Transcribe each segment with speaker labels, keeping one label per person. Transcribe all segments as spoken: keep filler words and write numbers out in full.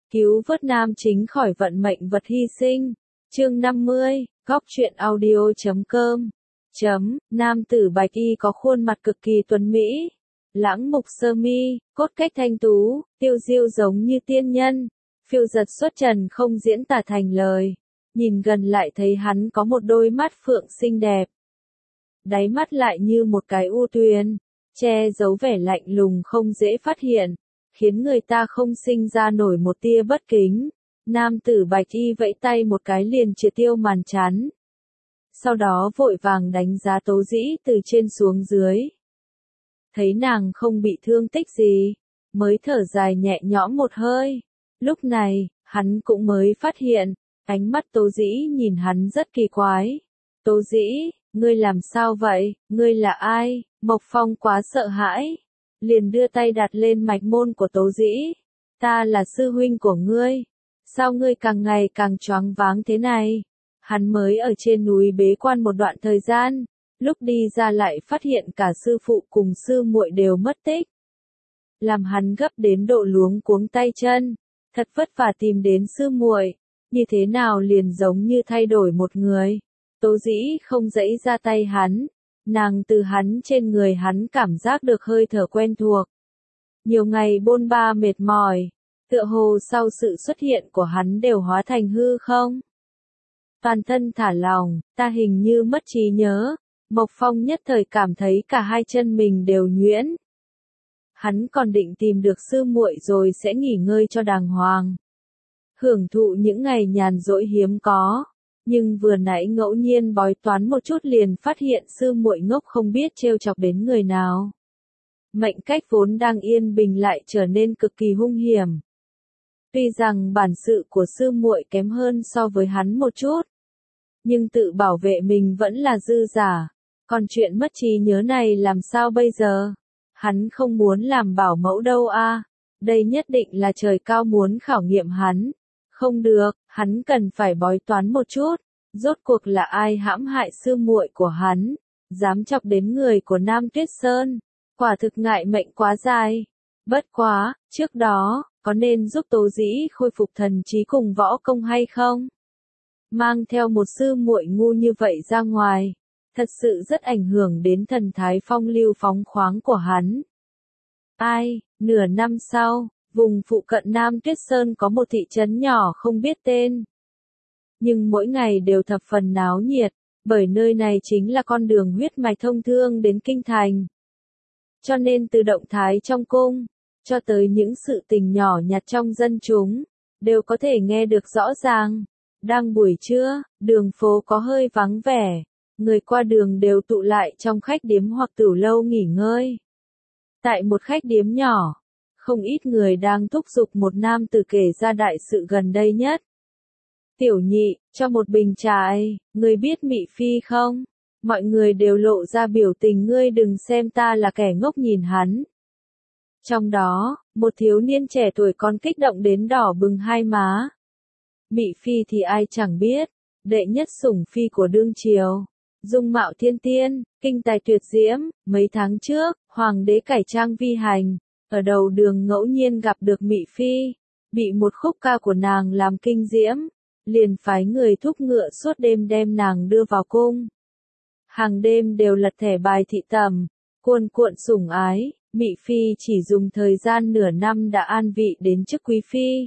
Speaker 1: cứu vớt nam chính khỏi vận mệnh vật hy sinh. Chương năm mươi, góc truyện audio chấm com. Chấm, nam tử bạch y có khuôn mặt cực kỳ tuấn mỹ, lãng mục sơ mi, cốt cách thanh tú, tiêu diêu giống như tiên nhân, phiêu giật xuất trần không diễn tả thành lời. Nhìn gần lại thấy hắn có một đôi mắt phượng xinh đẹp. Đáy mắt lại như một cái u tuyền, che giấu vẻ lạnh lùng không dễ phát hiện, khiến người ta không sinh ra nổi một tia bất kính. Nam tử bạch y vẫy tay một cái liền triệt tiêu màn chắn. Sau đó vội vàng đánh giá Tố Dĩ từ trên xuống dưới. Thấy nàng không bị thương tích gì, mới thở dài nhẹ nhõm một hơi. Lúc này, hắn cũng mới phát hiện, ánh mắt Tố Dĩ nhìn hắn rất kỳ quái. Tố Dĩ, ngươi làm sao vậy, ngươi là ai? Mộc Phong quá sợ hãi, liền đưa tay đặt lên mạch môn của Tố Dĩ. Ta là sư huynh của ngươi, sao ngươi càng ngày càng choáng váng thế này? Hắn mới ở trên núi bế quan một đoạn thời gian, lúc đi ra lại phát hiện cả sư phụ cùng sư muội đều mất tích. Làm hắn gấp đến độ luống cuống tay chân, thật vất vả tìm đến sư muội, như thế nào liền giống như thay đổi một người. Tố Dĩ không dãy ra tay hắn, nàng từ hắn trên người hắn cảm giác được hơi thở quen thuộc. Nhiều ngày bôn ba mệt mỏi, tựa hồ sau sự xuất hiện của hắn đều hóa thành hư không. Toàn thân thả lỏng, ta hình như mất trí nhớ. Mộc Phong nhất thời cảm thấy cả hai chân mình đều nhuyễn. Hắn còn định tìm được sư muội rồi sẽ nghỉ ngơi cho đàng hoàng, hưởng thụ những ngày nhàn rỗi hiếm có. Nhưng vừa nãy ngẫu nhiên bói toán một chút liền phát hiện sư muội ngốc không biết trêu chọc đến người nào. Mệnh cách vốn đang yên bình lại trở nên cực kỳ hung hiểm. Tuy rằng bản sự của sư muội kém hơn so với hắn một chút, nhưng tự bảo vệ mình vẫn là dư giả. Còn chuyện mất trí nhớ này làm sao bây giờ? Hắn không muốn làm bảo mẫu đâu a. Đây nhất định là trời cao muốn khảo nghiệm hắn. Không được, hắn cần phải bói toán một chút. Rốt cuộc là ai hãm hại sư muội của hắn, dám chọc đến người của Nam Tuyết Sơn. Quả thực ngại mệnh quá dài. Bất quá, trước đó, có nên giúp Tố Dĩ khôi phục thần trí cùng võ công hay không? Mang theo một sư muội ngu như vậy ra ngoài, thật sự rất ảnh hưởng đến thần thái phong lưu phóng khoáng của hắn. Ai, nửa năm sau, vùng phụ cận Nam Tuyết Sơn có một thị trấn nhỏ không biết tên. Nhưng mỗi ngày đều thập phần náo nhiệt, bởi nơi này chính là con đường huyết mạch thông thương đến kinh thành. Cho nên từ động thái trong cung, cho tới những sự tình nhỏ nhặt trong dân chúng, đều có thể nghe được rõ ràng. Đang buổi trưa, đường phố có hơi vắng vẻ, người qua đường đều tụ lại trong khách điếm hoặc tửu lâu nghỉ ngơi. Tại một khách điếm nhỏ, không ít người đang thúc giục một nam tử kể ra đại sự gần đây nhất. Tiểu nhị, cho một bình trà ấy, ngươi biết Mị Phi không? Mọi người đều lộ ra biểu tình ngươi đừng xem ta là kẻ ngốc nhìn hắn. Trong đó, một thiếu niên trẻ tuổi còn kích động đến đỏ bừng hai má. Mị Phi thì ai chẳng biết, đệ nhất sủng phi của đương triều, dung mạo thiên tiên, kinh tài tuyệt diễm. Mấy tháng trước, hoàng đế cải trang vi hành, ở đầu đường ngẫu nhiên gặp được Mị Phi, bị một khúc ca của nàng làm kinh diễm, liền phái người thúc ngựa suốt đêm đem nàng đưa vào cung. Hàng đêm đều lật thẻ bài thị tẩm, cuồn cuộn sủng ái. Mị Phi chỉ dùng thời gian nửa năm đã an vị đến chức quý phi.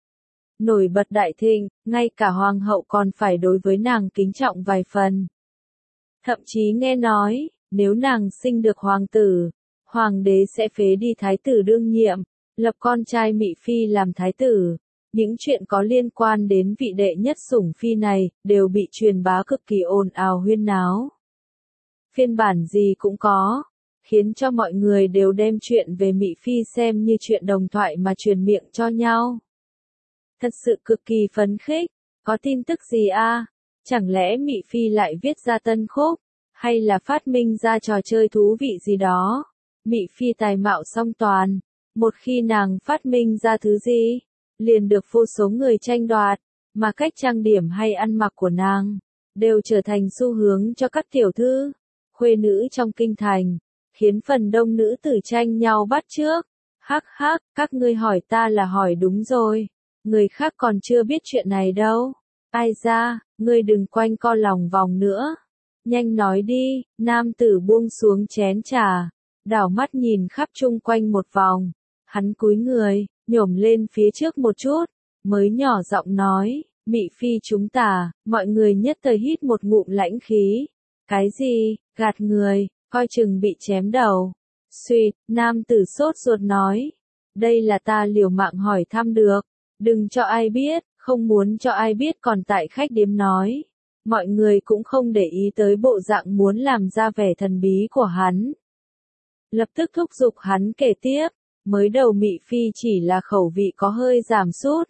Speaker 1: Nổi bật đại thịnh, ngay cả hoàng hậu còn phải đối với nàng kính trọng vài phần. Thậm chí nghe nói, nếu nàng sinh được hoàng tử, hoàng đế sẽ phế đi thái tử đương nhiệm, lập con trai Mị Phi làm thái tử. Những chuyện có liên quan đến vị đệ nhất sủng phi này, đều bị truyền bá cực kỳ ồn ào huyên náo. Phiên bản gì cũng có, khiến cho mọi người đều đem chuyện về Mị Phi xem như chuyện đồng thoại mà truyền miệng cho nhau. Thật sự cực kỳ phấn khích, có tin tức gì a? Chẳng lẽ Mị Phi lại viết ra tân khúc, hay là phát minh ra trò chơi thú vị gì đó? Mị Phi tài mạo song toàn, một khi nàng phát minh ra thứ gì, liền được vô số người tranh đoạt, mà cách trang điểm hay ăn mặc của nàng, đều trở thành xu hướng cho các tiểu thư, khuê nữ trong kinh thành, khiến phần đông nữ tử tranh nhau bắt chước. Hắc hắc, các ngươi hỏi ta là hỏi đúng rồi. người khác còn chưa biết chuyện này đâu. Ai ra, ngươi đừng quanh co lòng vòng nữa. Nhanh nói đi, nam tử buông xuống chén trà, đảo mắt nhìn khắp chung quanh một vòng. Hắn cúi người, nhổm lên phía trước một chút, mới nhỏ giọng nói, Mị Phi chúng ta, mọi người nhất thời hít một ngụm lãnh khí. Cái gì, gạt người, coi chừng bị chém đầu. Xuyệt, nam tử sốt ruột nói, đây là ta liều mạng hỏi thăm được, đừng cho ai biết, không muốn cho ai biết còn tại khách điếm nói. Mọi người cũng không để ý tới bộ dạng muốn làm ra vẻ thần bí của hắn. Lập tức thúc giục hắn kể tiếp, mới đầu Mị Phi chỉ là khẩu vị có hơi giảm sút.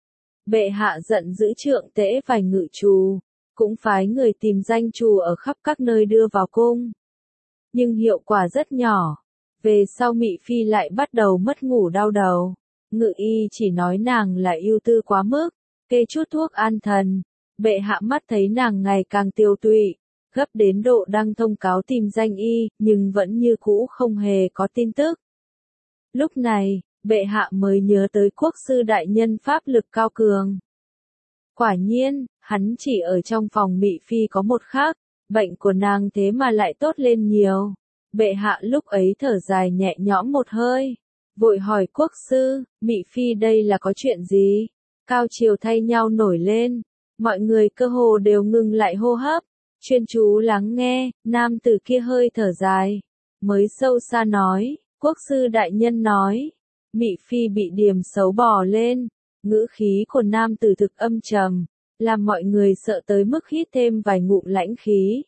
Speaker 1: Bệ hạ giận dữ trượng tễ vài ngự trù, cũng phái người tìm danh trù ở khắp các nơi đưa vào cung. Nhưng hiệu quả rất nhỏ. Về sau Mị Phi lại bắt đầu mất ngủ đau đầu. Ngự y chỉ nói nàng là ưu tư quá mức, kê chút thuốc an thần. Bệ hạ mắt thấy nàng ngày càng tiêu tụy, gấp đến độ đang thông cáo tìm danh y, nhưng vẫn như cũ không hề có tin tức. Lúc này, bệ hạ mới nhớ tới quốc sư đại nhân pháp lực cao cường. Quả nhiên, hắn chỉ ở trong phòng Mị Phi có một khắc, bệnh của nàng thế mà lại tốt lên nhiều. Bệ hạ lúc ấy thở dài nhẹ nhõm một hơi, vội hỏi quốc sư, Mị Phi đây là có chuyện gì? Cao triều thay nhau nổi lên, mọi người cơ hồ đều ngừng lại hô hấp, chuyên chú lắng nghe, nam tử kia hơi thở dài, mới sâu xa nói, quốc sư đại nhân nói, Mị Phi bị điềm xấu bò lên, ngữ khí của nam tử thực âm trầm, làm mọi người sợ tới mức hít thêm vài ngụm lãnh khí.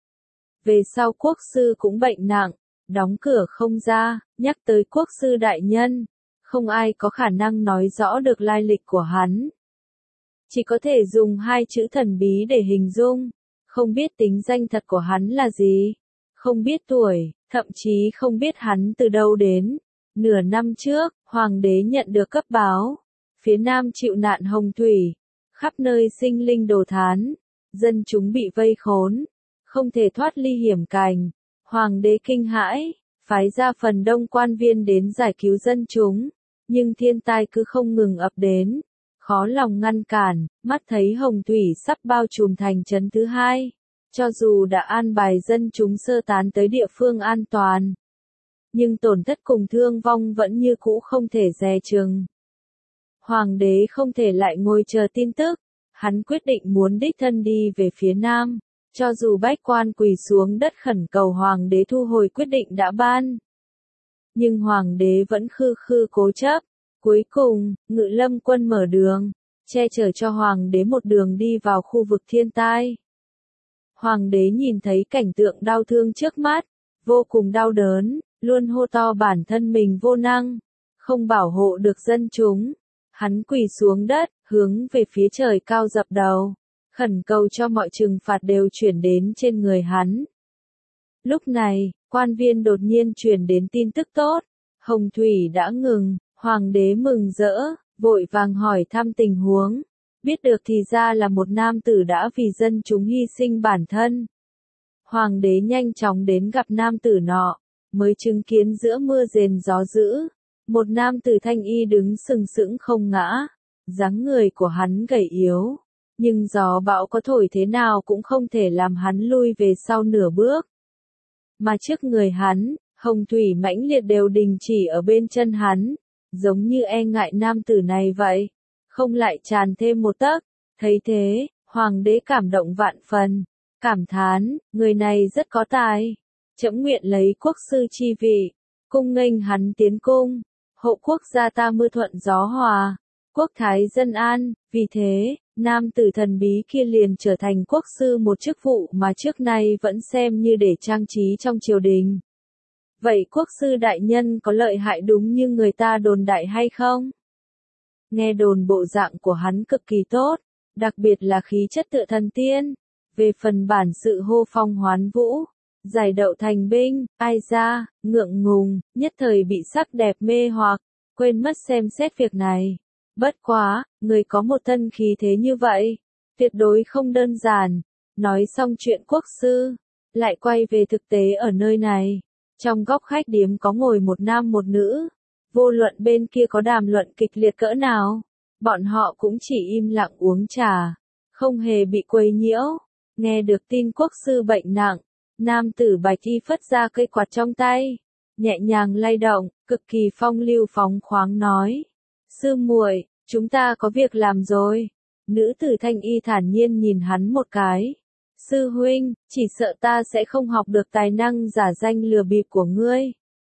Speaker 1: Về sau quốc sư cũng bệnh nặng, đóng cửa không ra, nhắc tới quốc sư đại nhân, không ai có khả năng nói rõ được lai lịch của hắn. Chỉ có thể dùng hai chữ thần bí để hình dung, không biết tính danh thật của hắn là gì, không biết tuổi, thậm chí không biết hắn từ đâu đến. Nửa năm trước, hoàng đế nhận được cấp báo, phía nam chịu nạn hồng thủy, khắp nơi sinh linh đồ thán, dân chúng bị vây khốn, không thể thoát ly hiểm cảnh. Hoàng đế kinh hãi, phái ra phần đông quan viên đến giải cứu dân chúng, nhưng thiên tai cứ không ngừng ập đến, khó lòng ngăn cản, mắt thấy hồng thủy sắp bao trùm thành trấn thứ hai, cho dù đã an bài dân chúng sơ tán tới địa phương an toàn, nhưng tổn thất cùng thương vong vẫn như cũ không thể dè chừng. Hoàng đế không thể lại ngồi chờ tin tức, hắn quyết định muốn đích thân đi về phía nam. Cho dù bách quan quỳ xuống đất khẩn cầu hoàng đế thu hồi quyết định đã ban. Nhưng hoàng đế vẫn khư khư cố chấp. Cuối cùng, Ngự Lâm quân mở đường, che chở cho hoàng đế một đường đi vào khu vực thiên tai. Hoàng đế nhìn thấy cảnh tượng đau thương trước mắt, vô cùng đau đớn, luôn hô to bản thân mình vô năng, không bảo hộ được dân chúng. Hắn quỳ xuống đất, hướng về phía trời cao dập đầu, khẩn cầu cho mọi trừng phạt đều chuyển đến trên người hắn. Lúc này, quan viên đột nhiên truyền đến tin tức tốt, hồng thủy đã ngừng, hoàng đế mừng rỡ, vội vàng hỏi thăm tình huống, biết được thì ra là một nam tử đã vì dân chúng hy sinh bản thân. Hoàng đế nhanh chóng đến gặp nam tử nọ, mới chứng kiến giữa mưa rền gió dữ, một nam tử thanh y đứng sừng sững không ngã, dáng người của hắn gầy yếu. Nhưng gió bão có thổi thế nào cũng không thể làm hắn lui về sau nửa bước. Mà trước người hắn, hồng thủy mãnh liệt đều đình chỉ ở bên chân hắn, giống như e ngại nam tử này vậy, không lại tràn thêm một tấc. Thấy thế, hoàng đế cảm động vạn phần, cảm thán, người này rất có tài. Trẫm nguyện lấy quốc sư chi vị, cung nghênh hắn tiến cung, hộ quốc gia ta mưa thuận gió hòa, quốc thái dân an. Vì thế, nam tử thần bí kia liền trở thành quốc sư, một chức vụ mà trước nay vẫn xem như để trang trí trong triều đình. Vậy quốc sư đại nhân có lợi hại đúng như người ta đồn đại hay không? Nghe đồn bộ dạng của hắn cực kỳ tốt, đặc biệt là khí chất tựa thần tiên. Về phần bản sự hô phong hoán vũ, giải đậu thành binh, ai ra, ngượng ngùng, nhất thời bị sắc đẹp mê hoặc, quên mất xem xét việc này. Bất quá, người có một thân khí thế như vậy, tuyệt đối không đơn giản. Nói xong chuyện quốc sư, lại quay về thực tế ở nơi này. Trong góc khách điếm có ngồi một nam một nữ, vô luận bên kia có đàm luận kịch liệt cỡ nào, Bọn họ cũng chỉ im lặng uống trà, không hề bị quấy nhiễu. Nghe được tin quốc sư bệnh nặng, nam tử bạch y phất ra cây quạt trong tay, nhẹ nhàng lay động, cực kỳ phong lưu phóng khoáng nói. Sư muội, chúng ta có việc làm rồi. Nữ tử thanh y thản nhiên nhìn hắn một cái. Sư huynh, chỉ sợ ta sẽ không học được tài năng giả danh lừa bịp của ngươi.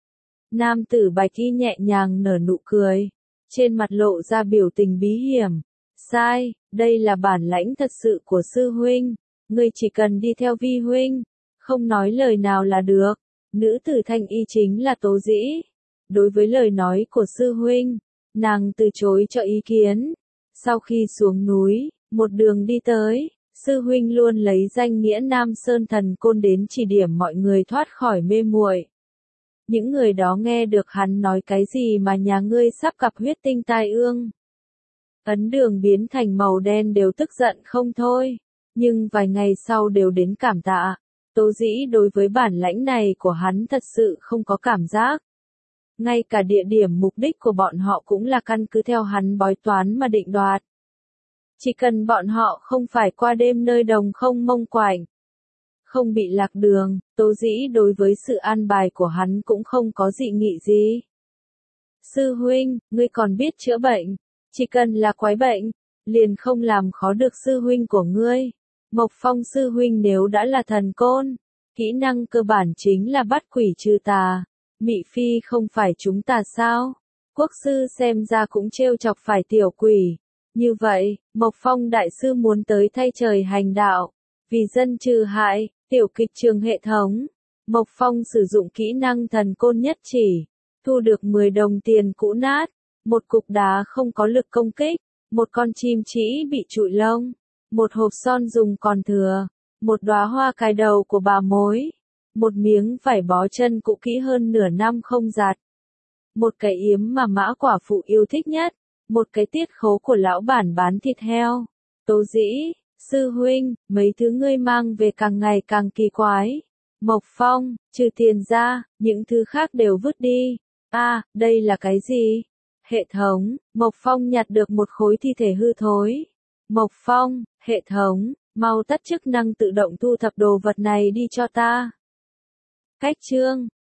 Speaker 1: Nam tử bạch y nhẹ nhàng nở nụ cười, trên mặt lộ ra biểu tình bí hiểm. Sai, đây là bản lãnh thật sự của sư huynh, ngươi chỉ cần đi theo vi huynh, không nói lời nào là được. Nữ tử thanh y chính là Tố Dĩ. Đối với lời nói của sư huynh, nàng từ chối cho ý kiến. Sau khi xuống núi, một đường đi tới, sư huynh luôn lấy danh nghĩa Nam Sơn Thần Côn đến chỉ điểm mọi người thoát khỏi mê muội. Những người đó nghe được hắn nói cái gì mà nhà ngươi sắp gặp huyết tinh tai ương. Ấn Đường biến thành màu đen đều tức giận không thôi, nhưng vài ngày sau đều đến cảm tạ. Tố Dĩ đối với bản lãnh này của hắn thật sự không có cảm giác. Ngay cả địa điểm mục đích của bọn họ cũng là căn cứ theo hắn bói toán mà định đoạt. Chỉ cần bọn họ không phải qua đêm nơi đồng không mông quạnh, không bị lạc đường, Tố Dĩ đối với sự an bài của hắn cũng không có dị nghị gì. Sư huynh, ngươi còn biết chữa bệnh, chỉ cần là quái bệnh, liền không làm khó được sư huynh của ngươi. Mộc Phong sư huynh nếu đã là thần côn, kỹ năng cơ bản chính là bắt quỷ trừ tà. Mị Phi không phải chúng ta sao? Quốc sư xem ra cũng trêu chọc phải tiểu quỷ. Như vậy, Mộc Phong đại sư muốn tới thay trời hành đạo, vì dân trừ hại, tiểu kịch trường hệ thống. Mộc Phong sử dụng kỹ năng thần côn nhất chỉ, thu được mười đồng tiền cũ nát, một cục đá không có lực công kích, một con chim chỉ bị trụi lông, một hộp son dùng còn thừa, một đóa hoa cài đầu của bà mối, một miếng vải bó chân cũ kỹ hơn nửa năm không giặt, một cái yếm mà Mã quả phụ yêu thích nhất, một cái tiết khấu của lão bản bán thịt heo. Tố Dĩ, sư huynh, mấy thứ ngươi mang về càng ngày càng kỳ quái. Mộc Phong, trừ tiền ra, những thứ khác đều vứt đi. A, à, đây là cái gì? Hệ thống, Mộc Phong nhặt được một khối thi thể hư thối. Mộc Phong, hệ thống, mau tắt chức năng tự động thu thập đồ vật này đi cho ta. Cách chương